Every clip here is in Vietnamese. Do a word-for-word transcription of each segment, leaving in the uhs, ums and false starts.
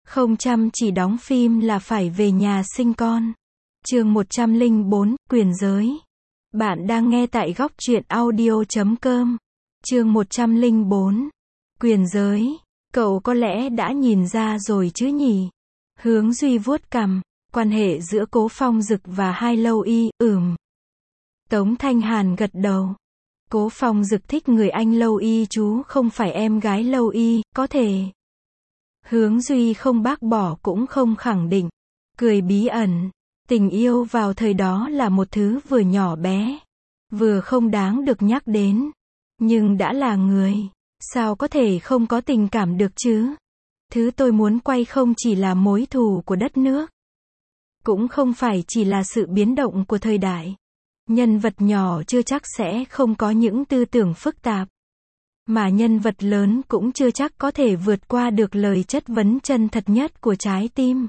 Không chăm chỉ đóng phim là phải về nhà sinh con. Chương một trăm lẻ bốn, quyền giới. Bạn đang nghe tại góc truyện audio chấm com. Chương một trăm lẻ bốn, quyền giới. Cậu có lẽ đã nhìn ra rồi chứ nhỉ? Hướng Duy vuốt cằm, quan hệ giữa Cố Phong Dực và Hai Lâu Y, ừm. Tống Thanh Hàn gật đầu. Cố Phong Dực thích người anh Lâu Y chú không phải em gái Lâu Y, có thể. Hướng Duy không bác bỏ cũng không khẳng định. Cười bí ẩn. Tình yêu vào thời đó là một thứ vừa nhỏ bé, vừa không đáng được nhắc đến. Nhưng đã là người, sao có thể không có tình cảm được chứ? Thứ tôi muốn quay không chỉ là mối thù của đất nước, cũng không phải chỉ là sự biến động của thời đại. Nhân vật nhỏ chưa chắc sẽ không có những tư tưởng phức tạp, mà nhân vật lớn cũng chưa chắc có thể vượt qua được lời chất vấn chân thật nhất của trái tim.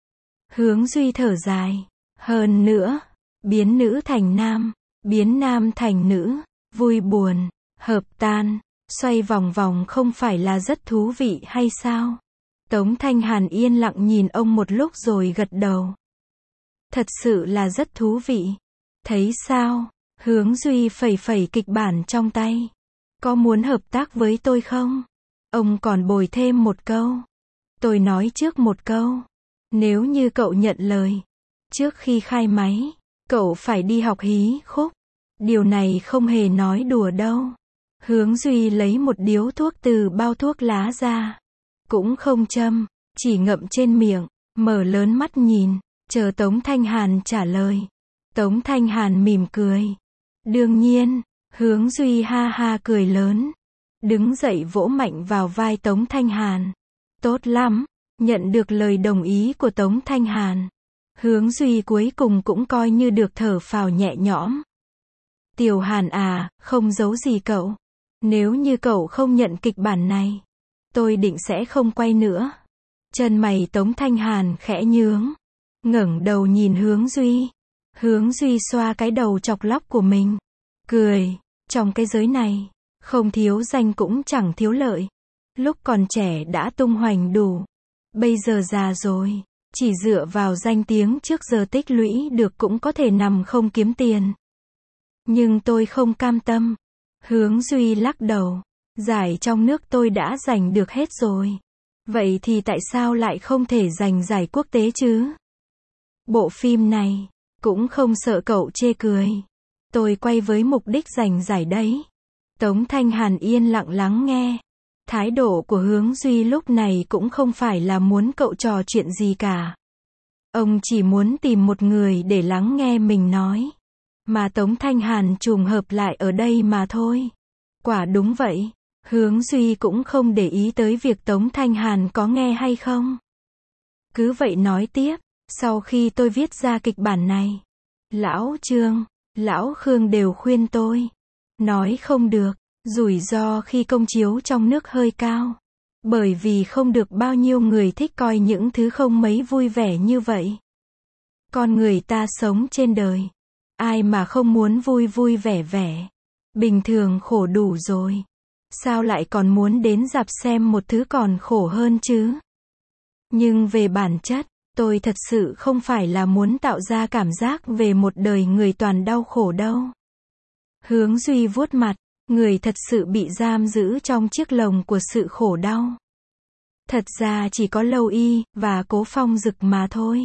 Hướng Duy thở dài. Hơn nữa, biến nữ thành nam, biến nam thành nữ, vui buồn, hợp tan, xoay vòng vòng không phải là rất thú vị hay sao? Tống Thanh Hàn yên lặng nhìn ông một lúc rồi gật đầu. Thật sự là rất thú vị. Thấy sao? Hướng Duy phẩy phẩy kịch bản trong tay. Có muốn hợp tác với tôi không? Ông còn bồi thêm một câu. Tôi nói trước một câu. Nếu như cậu nhận lời, trước khi khai máy, cậu phải đi học hí khúc. Điều này không hề nói đùa đâu. Hướng Duy lấy một điếu thuốc từ bao thuốc lá ra. Cũng không châm, chỉ ngậm trên miệng, mở lớn mắt nhìn, chờ Tống Thanh Hàn trả lời. Tống Thanh Hàn mỉm cười. Đương nhiên, Hướng Duy ha ha cười lớn. Đứng dậy vỗ mạnh vào vai Tống Thanh Hàn. Tốt lắm, nhận được lời đồng ý của Tống Thanh Hàn. Hướng Duy cuối cùng cũng coi như được thở phào nhẹ nhõm. Tiểu Hàn à, không giấu gì cậu. Nếu như cậu không nhận kịch bản này, tôi định sẽ không quay nữa. Chân mày Tống Thanh Hàn khẽ nhướng, ngẩng đầu nhìn Hướng Duy. Hướng Duy xoa cái đầu chọc lóc của mình, cười. Trong cái giới này, không thiếu danh cũng chẳng thiếu lợi. Lúc còn trẻ đã tung hoành đủ, bây giờ già rồi, chỉ dựa vào danh tiếng trước giờ tích lũy được cũng có thể nằm không kiếm tiền. Nhưng tôi không cam tâm. Hướng Duy lắc đầu. Giải trong nước tôi đã giành được hết rồi. Vậy thì tại sao lại không thể giành giải quốc tế chứ? Bộ phim này, cũng không sợ cậu chê cười. Tôi quay với mục đích giành giải đấy. Tống Thanh Hàn yên lặng lắng nghe. Thái độ của Hướng Duy lúc này cũng không phải là muốn cậu trò chuyện gì cả. Ông chỉ muốn tìm một người để lắng nghe mình nói. Mà Tống Thanh Hàn trùng hợp lại ở đây mà thôi. Quả đúng vậy. Hướng Duy cũng không để ý tới việc Tống Thanh Hàn có nghe hay không. Cứ vậy nói tiếp. Sau khi tôi viết ra kịch bản này, Lão Trương, Lão Khương đều khuyên tôi. Nói không được. Rủi ro khi công chiếu trong nước hơi cao. Bởi vì không được bao nhiêu người thích coi những thứ không mấy vui vẻ như vậy. Con người ta sống trên đời, ai mà không muốn vui vui vẻ vẻ. Bình thường khổ đủ rồi, sao lại còn muốn đến rạp xem một thứ còn khổ hơn chứ? Nhưng về bản chất, tôi thật sự không phải là muốn tạo ra cảm giác về một đời người toàn đau khổ đâu. Hướng Duy vuốt mặt. Người thật sự bị giam giữ trong chiếc lồng của sự khổ đau. Thật ra chỉ có Lâu Y và Cố Phong Dực mà thôi.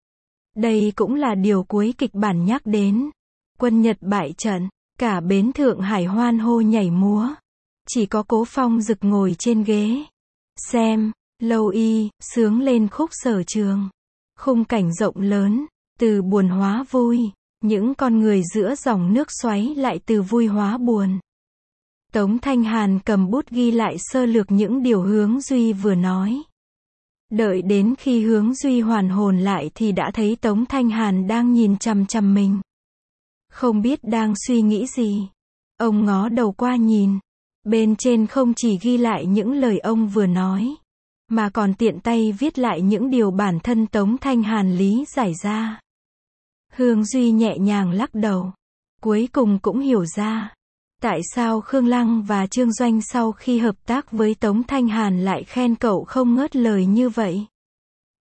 Đây cũng là điều cuối kịch bản nhắc đến. Quân Nhật bại trận, cả bến Thượng Hải hoan hô nhảy múa. Chỉ có Cố Phong Dực ngồi trên ghế. Xem, Lâu Y sướng lên khúc Sở Trường. Khung cảnh rộng lớn, từ buồn hóa vui. Những con người giữa dòng nước xoáy lại từ vui hóa buồn. Tống Thanh Hàn cầm bút ghi lại sơ lược những điều Hướng Duy vừa nói. Đợi đến khi Hướng Duy hoàn hồn lại thì đã thấy Tống Thanh Hàn đang nhìn chằm chằm mình. Không biết đang suy nghĩ gì. Ông ngó đầu qua nhìn. Bên trên không chỉ ghi lại những lời ông vừa nói, mà còn tiện tay viết lại những điều bản thân Tống Thanh Hàn lý giải ra. Hướng Duy nhẹ nhàng lắc đầu. Cuối cùng cũng hiểu ra. Tại sao Khương Lăng và Trương Doanh sau khi hợp tác với Tống Thanh Hàn lại khen cậu không ngớt lời như vậy?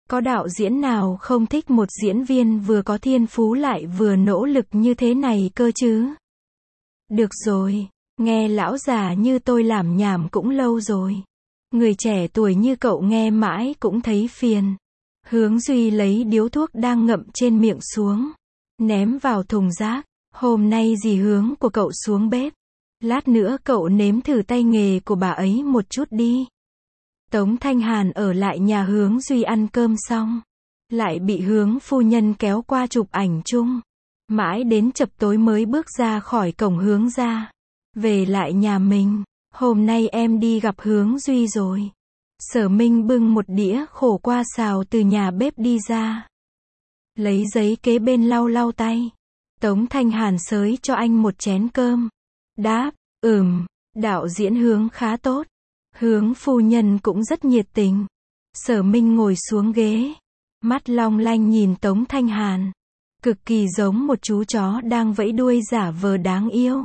Có đạo diễn nào không thích một diễn viên vừa có thiên phú lại vừa nỗ lực như thế này cơ chứ? Được rồi, nghe lão già như tôi làm nhảm cũng lâu rồi. Người trẻ tuổi như cậu nghe mãi cũng thấy phiền. Hướng Duy lấy điếu thuốc đang ngậm trên miệng xuống, ném vào thùng rác. Hôm nay dì Hướng của cậu xuống bếp. Lát nữa cậu nếm thử tay nghề của bà ấy một chút đi. Tống Thanh Hàn ở lại nhà Hướng Duy ăn cơm xong, lại bị Hướng phu nhân kéo qua chụp ảnh chung. Mãi đến chập tối mới bước ra khỏi cổng Hướng ra. Về lại nhà mình, hôm nay em đi gặp Hướng Duy rồi. Sở Minh bưng một đĩa khổ qua xào từ nhà bếp đi ra. Lấy giấy kế bên lau lau tay. Tống Thanh Hàn xới cho anh một chén cơm. Đáp, ừm, đạo diễn Hướng khá tốt. Hướng phu nhân cũng rất nhiệt tình. Sở Minh ngồi xuống ghế, mắt long lanh nhìn Tống Thanh Hàn. Cực kỳ giống một chú chó đang vẫy đuôi giả vờ đáng yêu.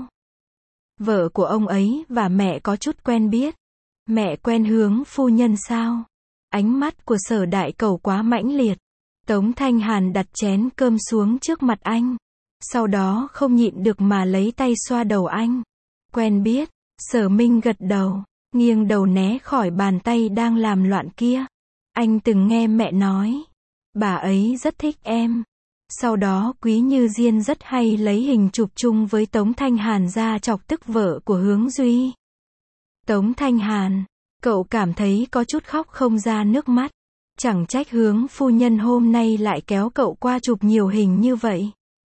Vợ của ông ấy và mẹ có chút quen biết. Mẹ quen Hướng phu nhân sao? Ánh mắt của Sở Đại Cẩu quá mãnh liệt. Tống Thanh Hàn đặt chén cơm xuống trước mặt anh. Sau đó không nhịn được mà lấy tay xoa đầu anh. Quen biết. Sở Minh gật đầu, nghiêng đầu né khỏi bàn tay đang làm loạn kia. Anh từng nghe mẹ nói, bà ấy rất thích em. Sau đó Quý Như Diên rất hay lấy hình chụp chung với Tống Thanh Hàn ra chọc tức vợ của Hướng Duy. Tống Thanh Hàn, cậu cảm thấy có chút khóc không ra nước mắt. Chẳng trách Hướng phu nhân hôm nay lại kéo cậu qua chụp nhiều hình như vậy.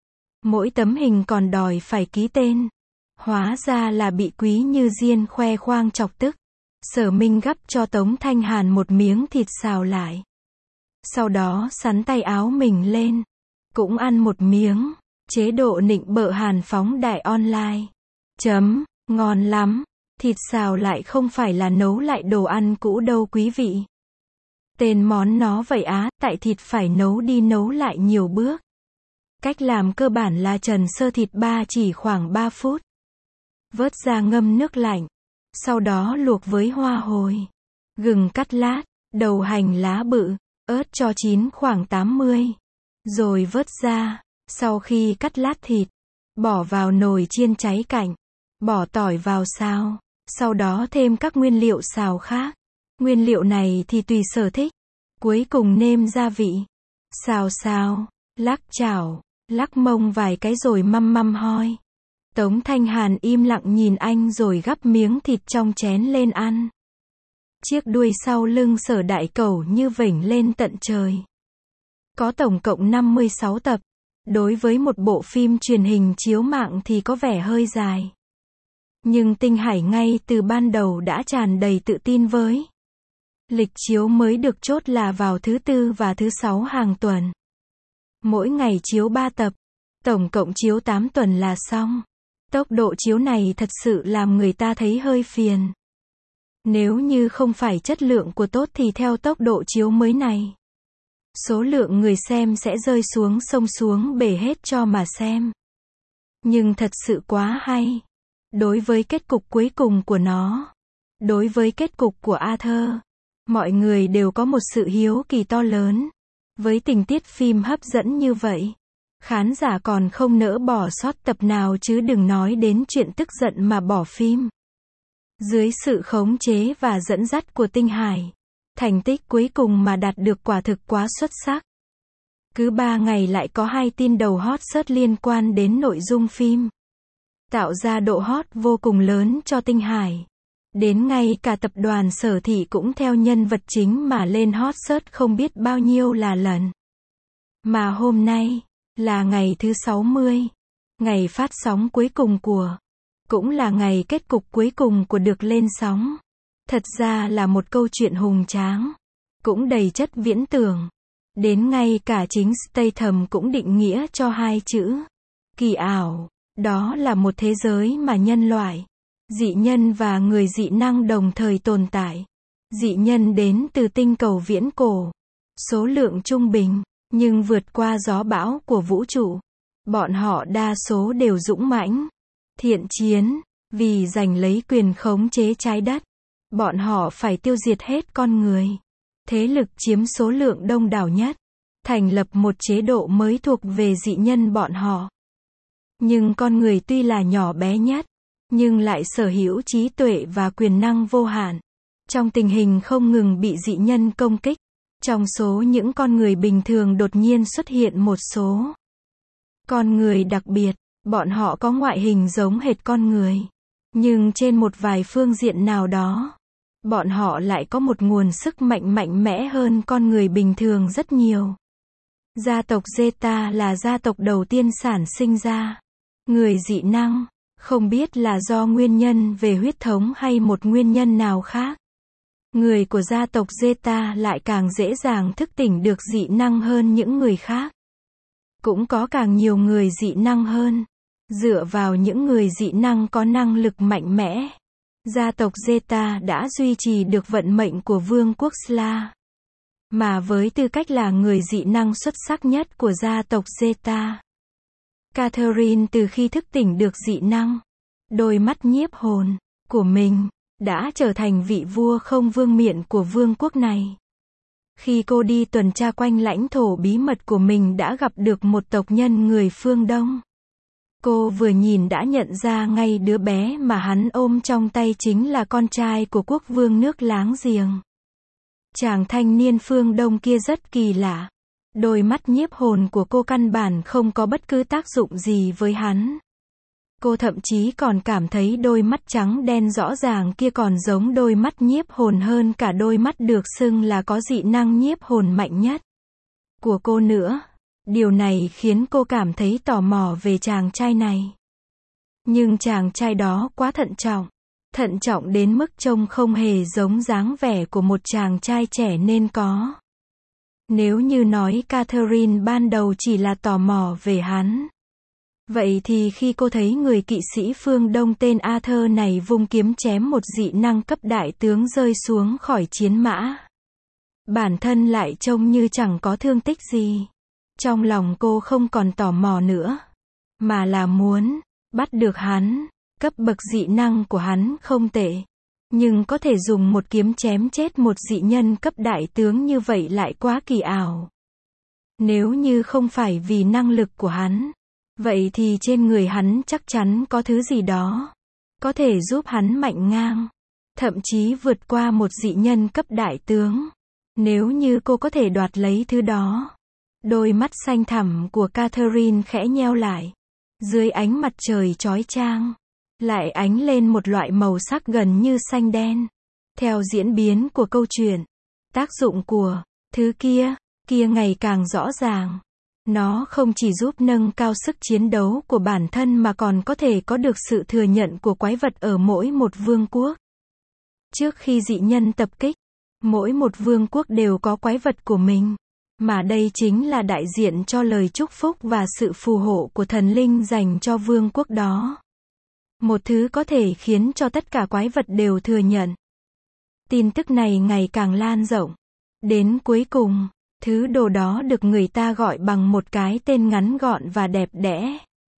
Mỗi tấm hình còn đòi phải ký tên. Hóa ra là bị Quý Như Diên khoe khoang chọc tức. Sở Minh gắp cho Tống Thanh Hàn một miếng thịt xào lại. Sau đó sắn tay áo mình lên. Cũng ăn một miếng. Chế độ nịnh bợ Hàn phóng đại online. Chấm, ngon lắm. Thịt xào lại không phải là nấu lại đồ ăn cũ đâu quý vị. Tên món nó vậy á, tại thịt phải nấu đi nấu lại nhiều bước. Cách làm cơ bản là trần sơ thịt ba chỉ khoảng ba phút. Vớt ra ngâm nước lạnh. Sau đó luộc với hoa hồi, gừng cắt lát, đầu hành lá bự, ớt cho chín khoảng tám mươi. Rồi vớt ra. Sau khi cắt lát thịt, bỏ vào nồi chiên cháy cạnh. Bỏ tỏi vào xào. Sau đó thêm các nguyên liệu xào khác. Nguyên liệu này thì tùy sở thích. Cuối cùng nêm gia vị. Xào xào, lắc chảo, lắc mông vài cái rồi măm măm hoi. Tống Thanh Hàn im lặng nhìn anh rồi gắp miếng thịt trong chén lên ăn. Chiếc đuôi sau lưng Sở Đại Cẩu như vểnh lên tận trời. Có tổng cộng năm mươi sáu tập. Đối với một bộ phim truyền hình chiếu mạng thì có vẻ hơi dài. Nhưng Tinh Hải ngay từ ban đầu đã tràn đầy tự tin với. Lịch chiếu mới được chốt là vào thứ tư và thứ sáu hàng tuần. Mỗi ngày chiếu ba tập. Tổng cộng chiếu tám tuần là xong. Tốc độ chiếu này thật sự làm người ta thấy hơi phiền. Nếu như không phải chất lượng của tốt thì theo tốc độ chiếu mới này, số lượng người xem sẽ rơi xuống sông xuống bể hết cho mà xem. Nhưng thật sự quá hay. Đối với kết cục cuối cùng của nó, đối với kết cục của Arthur, mọi người đều có một sự hiếu kỳ to lớn. Với tình tiết phim hấp dẫn như vậy, khán giả còn không nỡ bỏ sót tập nào chứ đừng nói đến chuyện tức giận mà bỏ phim. Dưới sự khống chế và dẫn dắt của Tinh Hải, thành tích cuối cùng mà đạt được quả thực quá xuất sắc. Cứ ba ngày lại có hai tin đầu hot search liên quan đến nội dung phim, tạo ra độ hot vô cùng lớn cho Tinh Hải. Đến ngay cả tập đoàn Sở Thị cũng theo nhân vật chính mà lên hot search không biết bao nhiêu là lần. Mà hôm nay là ngày thứ sáu mươi, ngày phát sóng cuối cùng của, cũng là ngày kết cục cuối cùng của được lên sóng. Thật ra là một câu chuyện hùng tráng, cũng đầy chất viễn tưởng. Đến ngay cả chính Statham cũng định nghĩa cho hai chữ kỳ ảo. Đó là một thế giới mà nhân loại, dị nhân và người dị năng đồng thời tồn tại. Dị nhân đến từ tinh cầu viễn cổ, số lượng trung bình, nhưng vượt qua gió bão của vũ trụ. Bọn họ đa số đều dũng mãnh, thiện chiến, vì giành lấy quyền khống chế trái đất. Bọn họ phải tiêu diệt hết con người. thế lực chiếm số lượng đông đảo nhất, thành lập một chế độ mới thuộc về dị nhân bọn họ. Nhưng con người tuy là nhỏ bé nhất, nhưng lại sở hữu trí tuệ và quyền năng vô hạn. Trong tình hình không ngừng bị dị nhân công kích, trong số những con người bình thường đột nhiên xuất hiện một số con người đặc biệt, bọn họ có ngoại hình giống hệt con người. Nhưng trên một vài phương diện nào đó, bọn họ lại có một nguồn sức mạnh mạnh mẽ hơn con người bình thường rất nhiều. Gia tộc Zeta là gia tộc đầu tiên sản sinh ra người dị năng, không biết là do nguyên nhân về huyết thống hay một nguyên nhân nào khác. Người của gia tộc Zeta lại càng dễ dàng thức tỉnh được dị năng hơn những người khác. Cũng có càng nhiều người dị năng hơn. Dựa vào những người dị năng có năng lực mạnh mẽ, gia tộc Zeta đã duy trì được vận mệnh của vương quốc Sla. Mà với tư cách là người dị năng xuất sắc nhất của gia tộc Zeta, Catherine từ khi thức tỉnh được dị năng, đôi mắt nhiếp hồn của mình, đã trở thành vị vua không vương miện của vương quốc này. Khi cô đi tuần tra quanh lãnh thổ bí mật của mình đã gặp được một tộc nhân người phương Đông. Cô vừa nhìn đã nhận ra ngay đứa bé mà hắn ôm trong tay chính là con trai của quốc vương nước láng giềng. Chàng thanh niên phương Đông kia rất kỳ lạ. Đôi mắt nhiếp hồn của cô căn bản không có bất cứ tác dụng gì với hắn. Cô thậm chí còn cảm thấy đôi mắt trắng đen rõ ràng kia còn giống đôi mắt nhiếp hồn hơn cả đôi mắt được xưng là có dị năng nhiếp hồn mạnh nhất của cô nữa. Điều này khiến cô cảm thấy tò mò về chàng trai này. Nhưng chàng trai đó quá thận trọng. Thận trọng đến mức trông không hề giống dáng vẻ của một chàng trai trẻ nên có. Nếu như nói Catherine ban đầu chỉ là tò mò về hắn, vậy thì khi cô thấy người kỵ sĩ phương Đông tên Arthur này vung kiếm chém một dị năng cấp đại tướng rơi xuống khỏi chiến mã, bản thân lại trông như chẳng có thương tích gì. Trong lòng cô không còn tò mò nữa, mà là muốn bắt được hắn. Cấp bậc dị năng của hắn không tệ, nhưng có thể dùng một kiếm chém chết một dị nhân cấp đại tướng như vậy lại quá kỳ ảo. Nếu như không phải vì năng lực của hắn, vậy thì trên người hắn chắc chắn có thứ gì đó có thể giúp hắn mạnh ngang, thậm chí vượt qua một dị nhân cấp đại tướng. Nếu như cô có thể đoạt lấy thứ đó. Đôi mắt xanh thẳm của Catherine khẽ nheo lại. Dưới ánh mặt trời chói chang, lại ánh lên một loại màu sắc gần như xanh đen. Theo diễn biến của câu chuyện, tác dụng của thứ kia, kia ngày càng rõ ràng. Nó không chỉ giúp nâng cao sức chiến đấu của bản thân mà còn có thể có được sự thừa nhận của quái vật ở mỗi một vương quốc. Trước khi dị nhân tập kích, mỗi một vương quốc đều có quái vật của mình. Mà đây chính là đại diện cho lời chúc phúc và sự phù hộ của thần linh dành cho vương quốc đó. Một thứ có thể khiến cho tất cả quái vật đều thừa nhận. Tin tức này ngày càng lan rộng. Đến cuối cùng, thứ đồ đó được người ta gọi bằng một cái tên ngắn gọn và đẹp đẽ.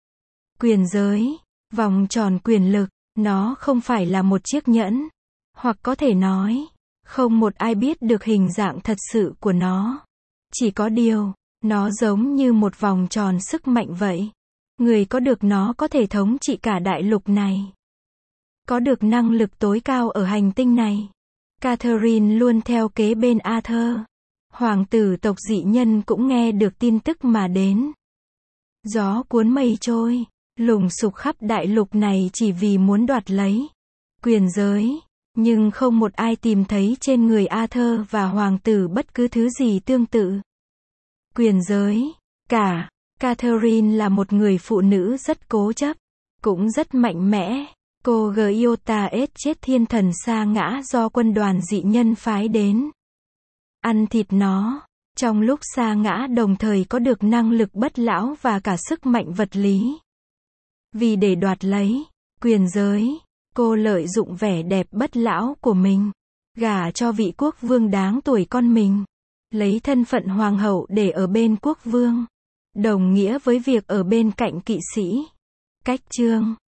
Quyền giới, vòng tròn quyền lực, nó không phải là một chiếc nhẫn. Hoặc có thể nói, không một ai biết được hình dạng thật sự của nó. Chỉ có điều, nó giống như một vòng tròn sức mạnh vậy. Người có được nó có thể thống trị cả đại lục này. Có được năng lực tối cao ở hành tinh này. Catherine luôn theo kế bên Arthur. Hoàng tử tộc dị nhân cũng nghe được tin tức mà đến. Gió cuốn mây trôi, lùng sục khắp đại lục này chỉ vì muốn đoạt lấy quyền giới. Nhưng không một ai tìm thấy trên người Arthur và hoàng tử bất cứ thứ gì tương tự. Quyền giới. Cả. Catherine là một người phụ nữ rất cố chấp, cũng rất mạnh mẽ. Cô Giota ết chết thiên thần sa ngã do quân đoàn dị nhân phái đến. Ăn thịt nó. Trong lúc sa ngã đồng thời có được năng lực bất lão và cả sức mạnh vật lý. Vì để đoạt lấy quyền giới, cô lợi dụng vẻ đẹp bất lão của mình, gả cho vị quốc vương đáng tuổi con mình, lấy thân phận hoàng hậu để ở bên quốc vương, đồng nghĩa với việc ở bên cạnh kỵ sĩ. Cách chương